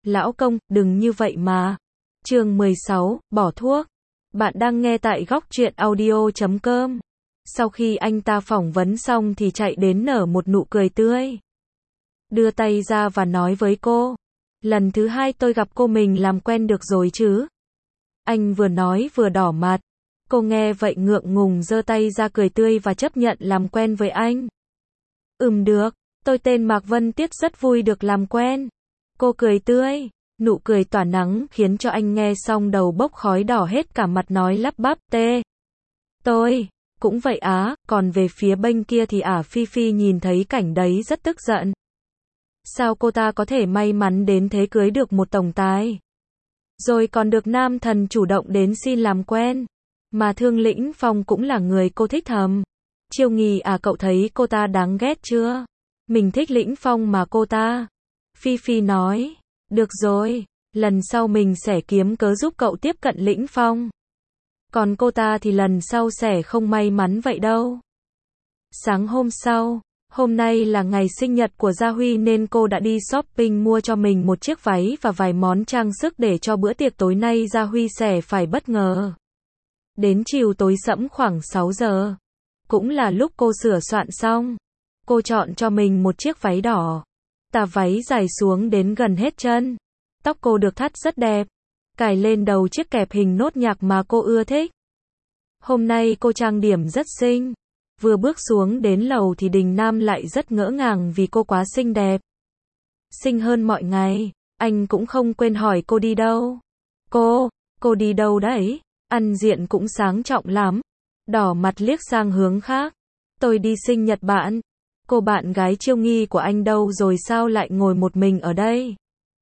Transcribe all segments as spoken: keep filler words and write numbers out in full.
Lão công, đừng như vậy mà. Chương mười sáu, bỏ thuốc. Bạn đang nghe tại góc truyện audio chấm com. Sau khi anh ta phỏng vấn xong thì chạy đến nở một nụ cười tươi. Đưa tay ra và nói với cô. Lần thứ hai tôi gặp cô mình làm quen được rồi chứ? Anh vừa nói vừa đỏ mặt. Cô nghe vậy ngượng ngùng giơ tay ra cười tươi và chấp nhận làm quen với anh. Ừm được, tôi tên Mạc Vân Tiết rất vui được làm quen. Cô cười tươi, nụ cười tỏa nắng khiến cho anh nghe xong đầu bốc khói đỏ hết cả mặt nói lắp bắp tê. Tôi, cũng vậy á, còn về phía bên kia thì ả Phi Phi nhìn thấy cảnh đấy rất tức giận. Sao cô ta có thể may mắn đến thế cưới được một tổng tài? Rồi còn được nam thần chủ động đến xin làm quen. Mà Thương Lĩnh Phong cũng là người cô thích thầm. Chiêu Nghi à, cậu thấy cô ta đáng ghét chưa? Mình thích Lĩnh Phong mà cô ta. Phi Phi nói, được rồi, lần sau mình sẽ kiếm cớ giúp cậu tiếp cận Lĩnh Phong. Còn cô ta thì lần sau sẽ không may mắn vậy đâu. Sáng hôm sau, hôm nay là ngày sinh nhật của Gia Huy nên cô đã đi shopping mua cho mình một chiếc váy và vài món trang sức để cho bữa tiệc tối nay Gia Huy sẽ phải bất ngờ. Đến chiều tối sẫm khoảng sáu giờ, cũng là lúc cô sửa soạn xong. Cô chọn cho mình một chiếc váy đỏ. Tà váy dài xuống đến gần hết chân. Tóc cô được thắt rất đẹp. Cài lên đầu chiếc kẹp hình nốt nhạc mà cô ưa thích. Hôm nay cô trang điểm rất xinh. Vừa bước xuống đến lầu thì Đình Nam lại rất ngỡ ngàng vì cô quá xinh đẹp. Xinh hơn mọi ngày. Anh cũng không quên hỏi cô đi đâu. Cô, cô đi đâu đấy? Ăn diện cũng sáng trọng lắm. Đỏ mặt liếc sang hướng khác. Tôi đi sinh nhật bạn. Cô bạn gái Chiêu Nghi của anh đâu rồi sao lại ngồi một mình ở đây?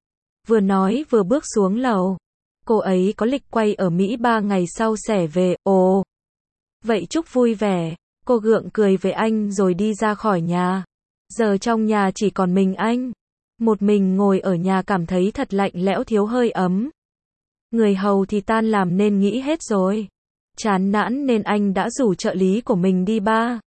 Vừa nói vừa bước xuống lầu. Cô ấy có lịch quay ở Mỹ ba ngày sau sẽ về. Ồ, vậy chúc vui vẻ. Cô gượng cười với anh rồi đi ra khỏi nhà. Giờ trong nhà chỉ còn mình anh. Một mình ngồi ở nhà cảm thấy thật lạnh lẽo thiếu hơi ấm. Người hầu thì tan làm nên nghỉ hết rồi. Chán nản nên anh đã rủ trợ lý của mình đi ba.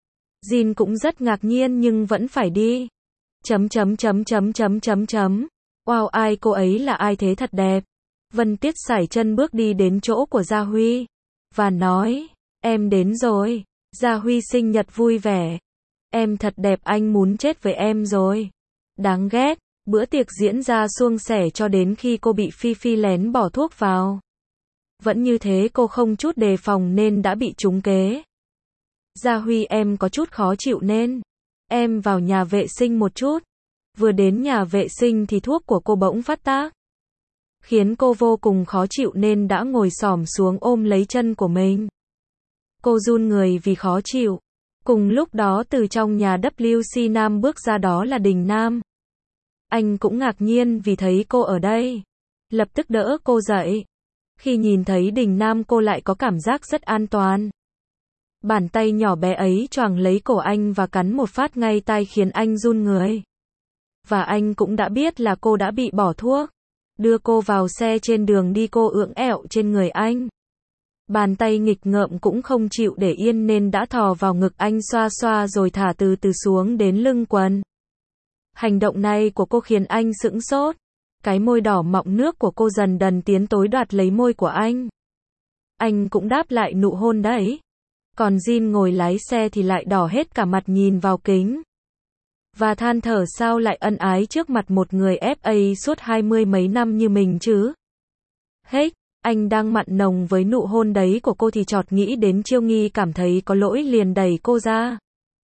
Jin cũng rất ngạc nhiên nhưng vẫn phải đi. Chấm chấm chấm chấm chấm chấm chấm. Wow, ai cô ấy là ai thế thật đẹp. Vân Tiết sải chân bước đi đến chỗ của Gia Huy. Và nói, em đến rồi. Gia Huy sinh nhật vui vẻ. Em thật đẹp, anh muốn chết với em rồi. Đáng ghét. Bữa tiệc diễn ra suôn sẻ cho đến khi cô bị Phi Phi lén bỏ thuốc vào. Vẫn như thế cô không chút đề phòng nên đã bị trúng kế. Gia Huy, em có chút khó chịu nên em vào nhà vệ sinh một chút. Vừa đến nhà vệ sinh thì thuốc của cô bỗng phát tác. Khiến cô vô cùng khó chịu nên đã ngồi xổm xuống ôm lấy chân của mình. Cô run người vì khó chịu. Cùng lúc đó từ trong nhà W C Nam bước ra, đó là Đình Nam. Anh cũng ngạc nhiên vì thấy cô ở đây. Lập tức đỡ cô dậy. Khi nhìn thấy Đình Nam cô lại có cảm giác rất an toàn. Bàn tay nhỏ bé ấy choàng lấy cổ anh và cắn một phát ngay tai khiến anh run người. Và anh cũng đã biết là cô đã bị bỏ thuốc. Đưa cô vào xe trên đường đi cô ưỡng ẹo trên người anh. Bàn tay nghịch ngợm cũng không chịu để yên nên đã thò vào ngực anh xoa xoa rồi thả từ từ xuống đến lưng quần. Hành động này của cô khiến anh sững sốt. Cái môi đỏ mọng nước của cô dần dần tiến tối đoạt lấy môi của anh. Anh cũng đáp lại nụ hôn đấy. Còn Jin ngồi lái xe thì lại đỏ hết cả mặt nhìn vào kính. Và than thở sao lại ân ái trước mặt một người ép a suốt hai mươi mấy năm như mình chứ. Hết, anh đang mặn nồng với nụ hôn đấy của cô thì chợt nghĩ đến Chiêu Nghi cảm thấy có lỗi liền đẩy cô ra.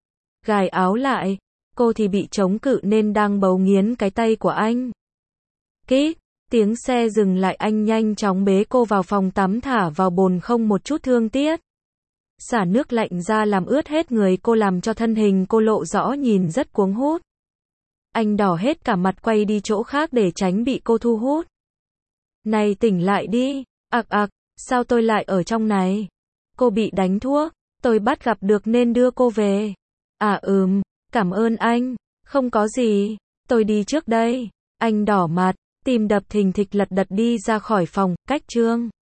Gài áo lại, cô thì bị chống cự nên đang bấu nghiến cái tay của anh. Kít, tiếng xe dừng lại anh nhanh chóng bế cô vào phòng tắm thả vào bồn không một chút thương tiếc. Xả nước lạnh ra làm ướt hết người cô làm cho thân hình cô lộ rõ nhìn rất cuống hút. Anh đỏ hết cả mặt quay đi chỗ khác để tránh bị cô thu hút. Này tỉnh lại đi, ặc ặc, sao tôi lại ở trong này? Cô bị đánh thuốc, tôi bắt gặp được nên đưa cô về. À ừm, cảm ơn anh, không có gì, tôi đi trước đây. Anh đỏ mặt, tim đập thình thịch lật đật đi ra khỏi phòng, cách chương.